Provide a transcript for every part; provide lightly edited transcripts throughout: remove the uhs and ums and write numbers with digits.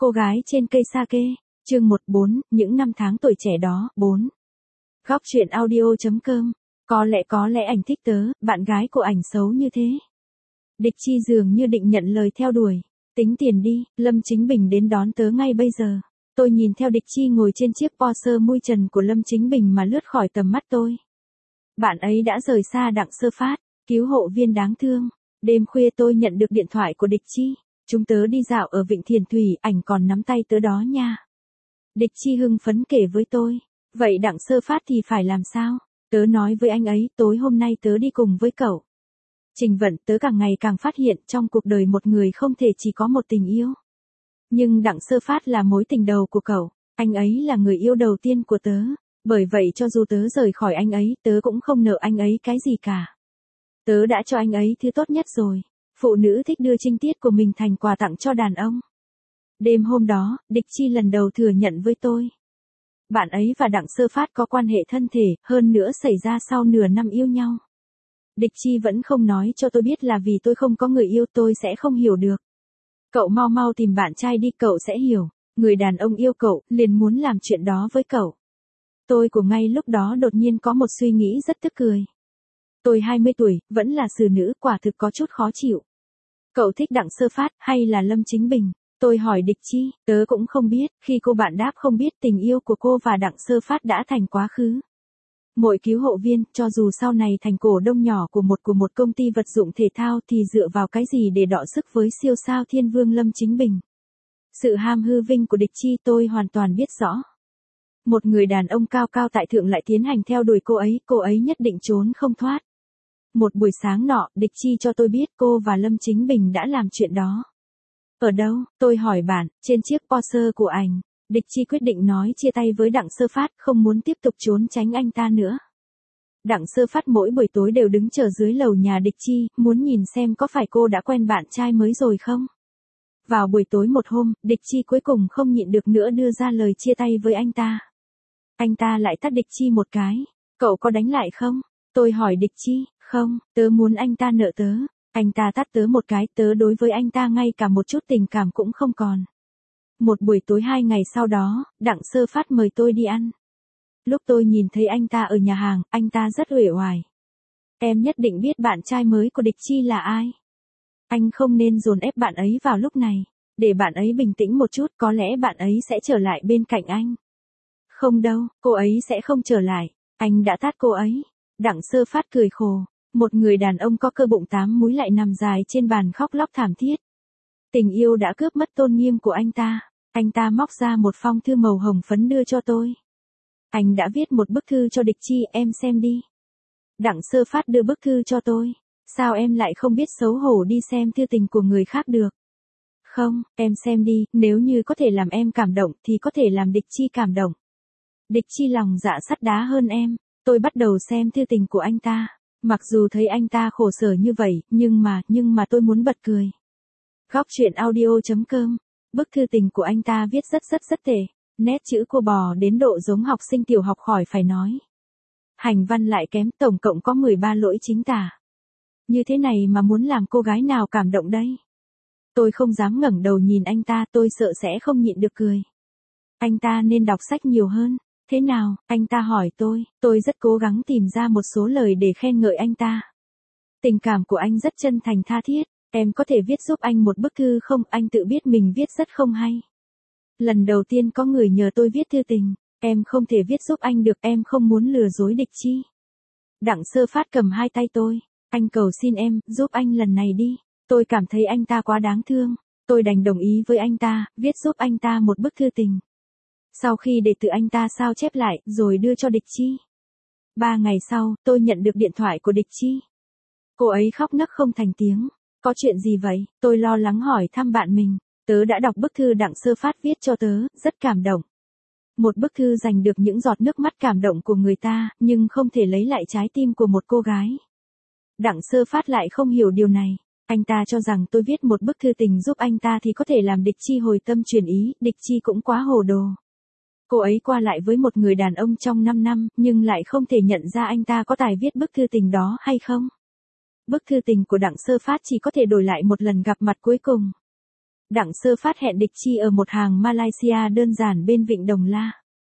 Cô gái trên cây sake, chương 14, những năm tháng tuổi trẻ đó, 4. Góc truyện audio.com. Có lẽ ảnh thích tớ, bạn gái của ảnh xấu như thế. Địch Chi dường như định nhận lời theo đuổi. Tính tiền đi, Lâm Chính Bình đến đón tớ ngay bây giờ. Tôi nhìn theo Địch Chi ngồi trên chiếc Porsche mui trần của Lâm Chính Bình mà lướt khỏi tầm mắt tôi. Bạn ấy đã rời xa Đặng Sơ Phát, cứu hộ viên đáng thương. Đêm khuya tôi nhận được điện thoại của Địch Chi. Chúng tớ đi dạo ở Vịnh Thiền Thủy, ảnh còn nắm tay tớ đó nha. Địch Chi hưng phấn kể với tôi. Vậy Đặng Sơ Phát thì phải làm sao? Tớ nói với anh ấy, tối hôm nay tớ đi cùng với cậu. Trình Vận, tớ càng ngày càng phát hiện trong cuộc đời một người không thể chỉ có một tình yêu. Nhưng Đặng Sơ Phát là mối tình đầu của cậu, anh ấy là người yêu đầu tiên của tớ. Bởi vậy cho dù tớ rời khỏi anh ấy, tớ cũng không nợ anh ấy cái gì cả. Tớ đã cho anh ấy thứ tốt nhất rồi. Phụ nữ thích đưa trinh tiết của mình thành quà tặng cho đàn ông. Đêm hôm đó, Địch Chi lần đầu thừa nhận với tôi. Bạn ấy và Đặng Sơ Phát có quan hệ thân thể, hơn nữa xảy ra sau nửa năm yêu nhau. Địch Chi vẫn không nói cho tôi biết là vì tôi không có người yêu tôi sẽ không hiểu được. Cậu mau tìm bạn trai đi, cậu sẽ hiểu. Người đàn ông yêu cậu, liền muốn làm chuyện đó với cậu. Tôi của ngay lúc đó đột nhiên có một suy nghĩ rất tức cười. Tôi 20 tuổi, vẫn là xử nữ, quả thực có chút khó chịu. Cậu thích Đặng Sơ Phát hay là Lâm Chính Bình? Tôi hỏi Địch Chi, tớ cũng không biết. Khi cô bạn đáp không biết, tình yêu của cô và Đặng Sơ Phát đã thành quá khứ. Mỗi cứu hộ viên, cho dù sau này thành cổ đông nhỏ của một công ty vật dụng thể thao thì dựa vào cái gì để đọ sức với siêu sao thiên vương Lâm Chính Bình? Sự ham hư vinh của Địch Chi tôi hoàn toàn biết rõ. Một người đàn ông cao cao tại thượng lại tiến hành theo đuổi cô ấy nhất định trốn không thoát. Một buổi sáng nọ, Địch Chi cho tôi biết cô và Lâm Chính Bình đã làm chuyện đó. Ở đâu? Tôi hỏi bạn, trên chiếc Porsche của ảnh. Địch Chi quyết định nói chia tay với Đặng Sơ Phát, không muốn tiếp tục trốn tránh anh ta nữa. Đặng Sơ Phát mỗi buổi tối đều đứng chờ dưới lầu nhà Địch Chi, muốn nhìn xem có phải cô đã quen bạn trai mới rồi không. Vào buổi tối một hôm, Địch Chi cuối cùng không nhịn được nữa đưa ra lời chia tay với anh ta. Anh ta lại tát Địch Chi một cái. Cậu có đánh lại không? Tôi hỏi Địch Chi, không, tớ muốn anh ta nợ tớ. Anh ta tát tớ một cái, tớ đối với anh ta ngay cả một chút tình cảm cũng không còn. Một buổi tối 2 ngày sau đó, Đặng Sơ Phát mời tôi đi ăn. Lúc tôi nhìn thấy anh ta ở nhà hàng, anh ta rất uể oải. Em nhất định biết bạn trai mới của Địch Chi là ai. Anh không nên dồn ép bạn ấy vào lúc này. Để bạn ấy bình tĩnh một chút, có lẽ bạn ấy sẽ trở lại bên cạnh anh. Không đâu, cô ấy sẽ không trở lại. Anh đã tát cô ấy. Đặng Sơ Phát cười khổ. Một người đàn ông có cơ bụng 8 múi lại nằm dài trên bàn khóc lóc thảm thiết. Tình yêu đã cướp mất tôn nghiêm của anh ta. Anh ta móc ra một phong thư màu hồng phấn đưa cho tôi. Anh đã viết một bức thư cho Địch Chi, em xem đi. Đặng Sơ Phát đưa bức thư cho tôi. Sao em lại không biết xấu hổ đi xem thư tình của người khác được? Không, em xem đi, nếu như có thể làm em cảm động thì có thể làm Địch Chi cảm động. Địch Chi lòng dạ sắt đá hơn em. Tôi bắt đầu xem thư tình của anh ta. Mặc dù thấy anh ta khổ sở như vậy, nhưng mà tôi muốn bật cười. Góc truyện audio.com. Bức thư tình của anh ta viết rất tệ. Nét chữ cô bò đến độ giống học sinh tiểu học khỏi phải nói. Hành văn lại kém, tổng cộng có 13 lỗi chính tả. Như thế này mà muốn làm cô gái nào cảm động đây? Tôi không dám ngẩng đầu nhìn anh ta, tôi sợ sẽ không nhịn được cười. Anh ta nên đọc sách nhiều hơn. Thế nào? Anh ta hỏi tôi rất cố gắng tìm ra một số lời để khen ngợi anh ta. Tình cảm của anh rất chân thành tha thiết. Em có thể viết giúp anh một bức thư không? Anh tự biết mình viết rất không hay. Lần đầu tiên có người nhờ tôi viết thư tình. Em không thể viết giúp anh được, em không muốn lừa dối Địch Chi. Đặng Sơ Phát cầm hai tay tôi. Anh cầu xin em, giúp anh lần này đi. Tôi cảm thấy anh ta quá đáng thương. Tôi đành đồng ý với anh ta, viết giúp anh ta một bức thư tình. Sau khi để từ anh ta sao chép lại, rồi đưa cho Địch Chi. 3 ngày sau, tôi nhận được điện thoại của Địch Chi. Cô ấy khóc nấc không thành tiếng. Có chuyện gì vậy? Tôi lo lắng hỏi thăm bạn mình. Tớ đã đọc bức thư Đặng Sơ Phát viết cho tớ, rất cảm động. Một bức thư giành được những giọt nước mắt cảm động của người ta, nhưng không thể lấy lại trái tim của một cô gái. Đặng Sơ Phát lại không hiểu điều này. Anh ta cho rằng tôi viết một bức thư tình giúp anh ta thì có thể làm Địch Chi hồi tâm chuyển ý, Địch Chi cũng quá hồ đồ. Cô ấy qua lại với một người đàn ông trong 5 năm, nhưng lại không thể nhận ra anh ta có tài viết bức thư tình đó hay không. Bức thư tình của Đặng Sơ Phát chỉ có thể đổi lại một lần gặp mặt cuối cùng. Đặng Sơ Phát hẹn Địch Chi ở một hàng Malaysia đơn giản bên vịnh Đồng La.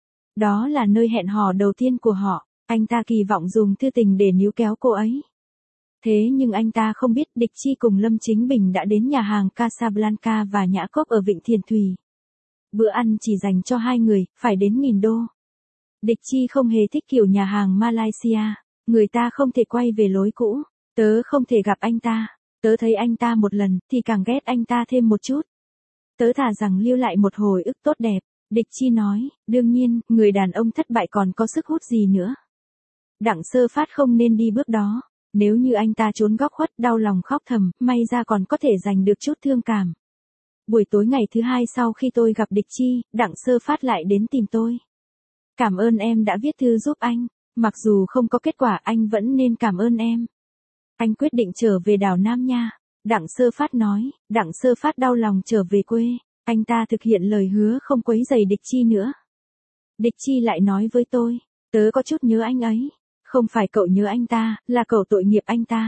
Đó là nơi hẹn hò đầu tiên của họ, anh ta kỳ vọng dùng thư tình để níu kéo cô ấy. Thế nhưng anh ta không biết Địch Chi cùng Lâm Chính Bình đã đến nhà hàng Casablanca và Nhã Cốc ở Vịnh Thiền Thùy. Bữa ăn chỉ dành cho 2 người, phải đến $1.000. Địch Chi không hề thích kiểu nhà hàng Malaysia, người ta không thể quay về lối cũ, tớ không thể gặp anh ta, tớ thấy anh ta một lần thì càng ghét anh ta thêm một chút. Tớ thà rằng lưu lại một hồi ức tốt đẹp, Địch Chi nói, đương nhiên, người đàn ông thất bại còn có sức hút gì nữa. Đặng Sơ Phát không nên đi bước đó, nếu như anh ta trốn góc khuất đau lòng khóc thầm, may ra còn có thể giành được chút thương cảm. Buổi tối ngày thứ 2 sau khi tôi gặp Địch Chi, Đặng Sơ Phát lại đến tìm tôi. Cảm ơn em đã viết thư giúp anh, mặc dù không có kết quả anh vẫn nên cảm ơn em. Anh quyết định trở về đảo Nam Nha, Đặng Sơ Phát nói. Đặng Sơ Phát đau lòng trở về quê, anh ta thực hiện lời hứa không quấy rầy Địch Chi nữa. Địch Chi lại nói với tôi, tớ có chút nhớ anh ấy, không phải cậu nhớ anh ta, là cậu tội nghiệp anh ta.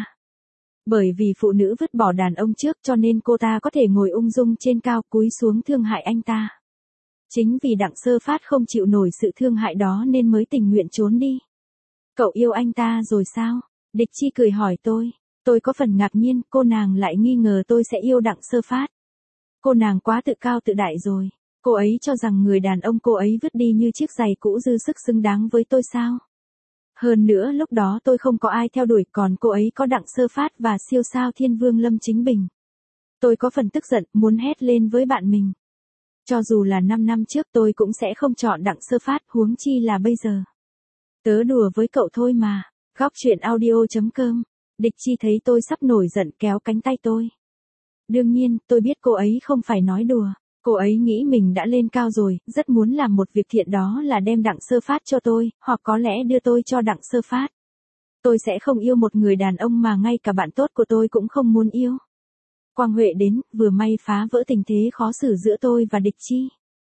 Bởi vì phụ nữ vứt bỏ đàn ông trước cho nên cô ta có thể ngồi ung dung trên cao cúi xuống thương hại anh ta. Chính vì Đặng Sơ Phát không chịu nổi sự thương hại đó nên mới tình nguyện trốn đi. Cậu yêu anh ta rồi sao? Địch Chi cười hỏi tôi. Tôi có phần ngạc nhiên, cô nàng lại nghi ngờ tôi sẽ yêu Đặng Sơ Phát. Cô nàng quá tự cao tự đại rồi. Cô ấy cho rằng người đàn ông cô ấy vứt đi như chiếc giày cũ dư sức xứng đáng với tôi sao? Hơn nữa lúc đó tôi không có ai theo đuổi, còn cô ấy có Đặng Sơ Phát và siêu sao thiên vương Lâm Chính Bình. Tôi có phần tức giận, muốn hét lên với bạn mình. Cho dù là 5 năm trước tôi cũng sẽ không chọn Đặng Sơ Phát, huống chi là bây giờ. Tớ đùa với cậu thôi mà. Góc truyện audio.com. Địch Chi thấy tôi sắp nổi giận kéo cánh tay tôi. Đương nhiên, tôi biết cô ấy không phải nói đùa. Cô ấy nghĩ mình đã lên cao rồi, rất muốn làm một việc thiện, đó là đem Đặng Sơ Phát cho tôi, hoặc có lẽ đưa tôi cho Đặng Sơ Phát. Tôi sẽ không yêu một người đàn ông mà ngay cả bạn tốt của tôi cũng không muốn yêu. Quang Huệ đến, vừa may phá vỡ tình thế khó xử giữa tôi và Địch Chi.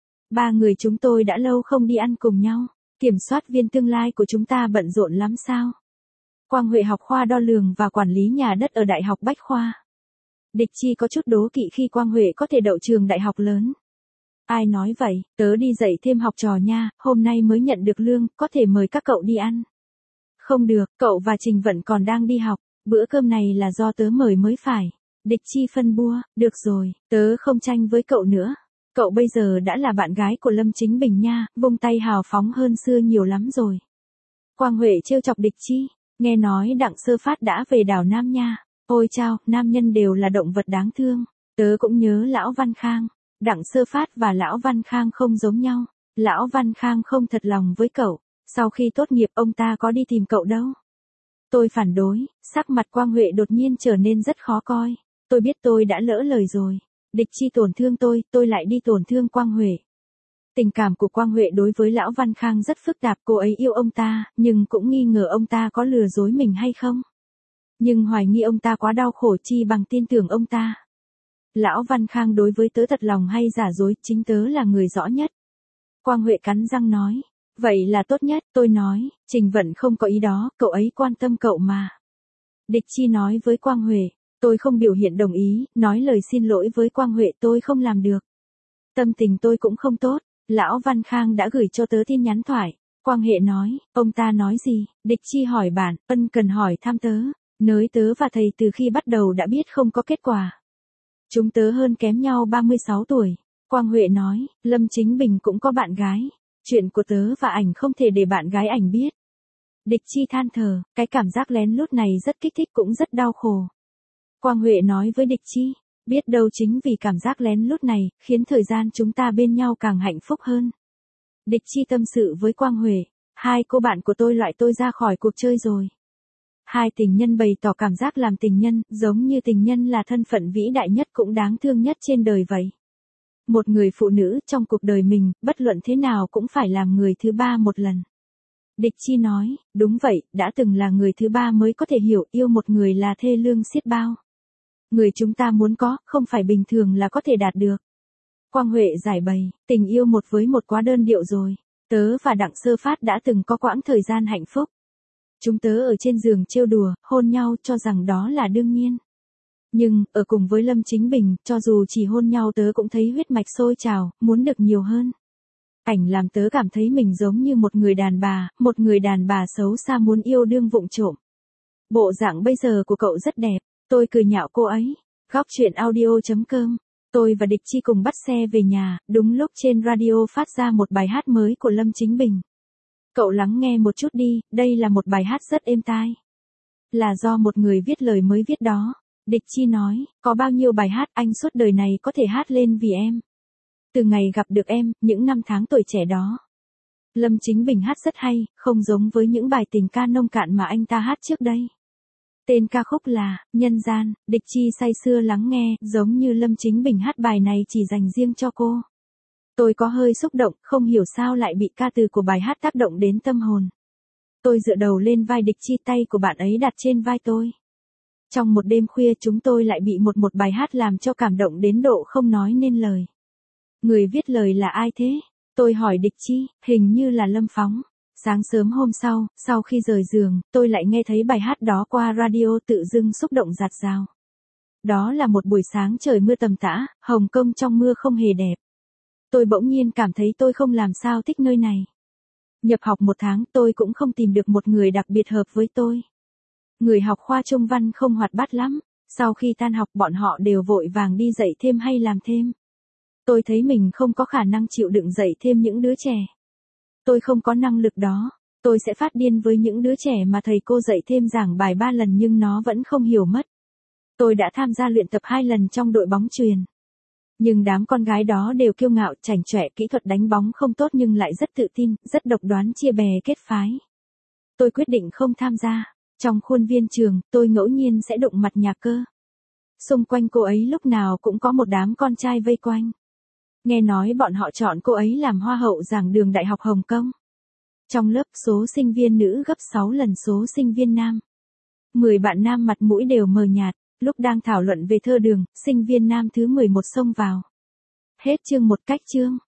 3 người chúng tôi đã lâu không đi ăn cùng nhau. Kiểm soát viên tương lai của chúng ta bận rộn lắm sao? Quang Huệ học khoa đo lường và quản lý nhà đất ở Đại học Bách Khoa. Địch Chi có chút đố kỵ khi Quang Huệ có thể đậu trường đại học lớn. Ai nói vậy, tớ đi dạy thêm học trò nha, hôm nay mới nhận được lương, có thể mời các cậu đi ăn. Không được, cậu và Trình Vận còn đang đi học, bữa cơm này là do tớ mời mới phải. Địch Chi phân bua, được rồi, tớ không tranh với cậu nữa. Cậu bây giờ đã là bạn gái của Lâm Chính Bình nha, vung tay hào phóng hơn xưa nhiều lắm rồi. Quang Huệ trêu chọc Địch Chi, nghe nói Đặng Sơ Phát đã về đảo Nam Nha. Ôi chao, nam nhân đều là động vật đáng thương. Tớ cũng nhớ Lão Văn Khang. Đặng Sơ Phát và Lão Văn Khang không giống nhau. Lão Văn Khang không thật lòng với cậu. Sau khi tốt nghiệp ông ta có đi tìm cậu đâu. Tôi phản đối, sắc mặt Quang Huệ đột nhiên trở nên rất khó coi. Tôi biết tôi đã lỡ lời rồi. Địch Chi tổn thương tôi lại đi tổn thương Quang Huệ. Tình cảm của Quang Huệ đối với Lão Văn Khang rất phức tạp, cô ấy yêu ông ta, nhưng cũng nghi ngờ ông ta có lừa dối mình hay không. Nhưng hoài nghi ông ta quá đau khổ chi bằng tin tưởng ông ta. Lão Văn Khang đối với tớ thật lòng hay giả dối, chính tớ là người rõ nhất. Quang Huệ cắn răng nói, vậy là tốt nhất, tôi nói, Trình Vận không có ý đó, cậu ấy quan tâm cậu mà. Địch Chi nói với Quang Huệ, tôi không biểu hiện đồng ý, nói lời xin lỗi với Quang Huệ, tôi không làm được. Tâm tình tôi cũng không tốt, Lão Văn Khang đã gửi cho tớ tin nhắn thoại. Quang Huệ nói, ông ta nói gì? Địch Chi hỏi bạn, ân cần hỏi thăm tớ. Nới tớ và thầy từ khi bắt đầu đã biết không có kết quả. Chúng tớ hơn kém nhau 36 tuổi. Quang Huệ nói, Lâm Chính Bình cũng có bạn gái. Chuyện của tớ và ảnh không thể để bạn gái ảnh biết. Địch Chi than thở, cái cảm giác lén lút này rất kích thích cũng rất đau khổ. Quang Huệ nói với Địch Chi, biết đâu chính vì cảm giác lén lút này, khiến thời gian chúng ta bên nhau càng hạnh phúc hơn. Địch Chi tâm sự với Quang Huệ, 2 cô bạn của tôi loại tôi ra khỏi cuộc chơi rồi. 2 tình nhân bày tỏ cảm giác làm tình nhân, giống như tình nhân là thân phận vĩ đại nhất cũng đáng thương nhất trên đời vậy. Một người phụ nữ trong cuộc đời mình, bất luận thế nào cũng phải làm người thứ 3 một lần. Địch Chi nói, đúng vậy, đã từng là người thứ 3 mới có thể hiểu yêu một người là thê lương xiết bao. Người chúng ta muốn có, không phải bình thường là có thể đạt được. Quang Huệ giải bày, tình yêu một với một quá đơn điệu rồi. Tớ và Đặng Sơ Phát đã từng có quãng thời gian hạnh phúc. Chúng tớ ở trên giường trêu đùa, hôn nhau cho rằng đó là đương nhiên. Nhưng, ở cùng với Lâm Chính Bình, cho dù chỉ hôn nhau tớ cũng thấy huyết mạch sôi trào, muốn được nhiều hơn. Ảnh làm tớ cảm thấy mình giống như một người đàn bà xấu xa muốn yêu đương vụng trộm. Bộ dạng bây giờ của cậu rất đẹp, tôi cười nhạo cô ấy. Góc chuyện audio.com. Tôi và Địch Chi cùng bắt xe về nhà, đúng lúc trên radio phát ra một bài hát mới của Lâm Chính Bình. Cậu lắng nghe một chút đi, đây là một bài hát rất êm tai. Là do một người viết lời mới viết đó. Địch Chi nói, có bao nhiêu bài hát anh suốt đời này có thể hát lên vì em. Từ ngày gặp được em, những năm tháng tuổi trẻ đó. Lâm Chính Bình hát rất hay, không giống với những bài tình ca nông cạn mà anh ta hát trước đây. Tên ca khúc là Nhân Gian. Địch Chi say sưa lắng nghe, giống như Lâm Chính Bình hát bài này chỉ dành riêng cho cô. Tôi có hơi xúc động, không hiểu sao lại bị ca từ của bài hát tác động đến tâm hồn. Tôi dựa đầu lên vai Địch Chi, tay của bạn ấy đặt trên vai tôi. Trong một đêm khuya chúng tôi lại bị một bài hát làm cho cảm động đến độ không nói nên lời. Người viết lời là ai thế? Tôi hỏi Địch Chi, hình như là Lâm Phóng. Sáng sớm hôm sau khi rời giường, tôi lại nghe thấy bài hát đó qua radio, tự dưng xúc động dạt dào. Đó là một buổi sáng trời mưa tầm tã, Hồng Kông trong mưa không hề đẹp. Tôi bỗng nhiên cảm thấy tôi không làm sao thích nơi này. Nhập học 1 tháng tôi cũng không tìm được một người đặc biệt hợp với tôi. Người học khoa Trung văn không hoạt bát lắm, sau khi tan học bọn họ đều vội vàng đi dạy thêm hay làm thêm. Tôi thấy mình không có khả năng chịu đựng dạy thêm những đứa trẻ. Tôi không có năng lực đó, tôi sẽ phát điên với những đứa trẻ mà thầy cô dạy thêm giảng bài 3 lần nhưng nó vẫn không hiểu mất. Tôi đã tham gia luyện tập 2 lần trong đội bóng chuyền. Nhưng đám con gái đó đều kiêu ngạo, chảnh chọe, kỹ thuật đánh bóng không tốt nhưng lại rất tự tin, rất độc đoán, chia bè kết phái. Tôi quyết định không tham gia. Trong khuôn viên trường, tôi ngẫu nhiên sẽ đụng mặt Nhà Cơ. Xung quanh cô ấy lúc nào cũng có một đám con trai vây quanh. Nghe nói bọn họ chọn cô ấy làm hoa hậu giảng đường Đại học Hồng Kông. Trong lớp số sinh viên nữ gấp 6 lần số sinh viên nam. 10 bạn nam mặt mũi đều mờ nhạt, lúc đang thảo luận về thơ đường, sinh viên nam thứ 11 xông vào. Hết chương 1 cách chương.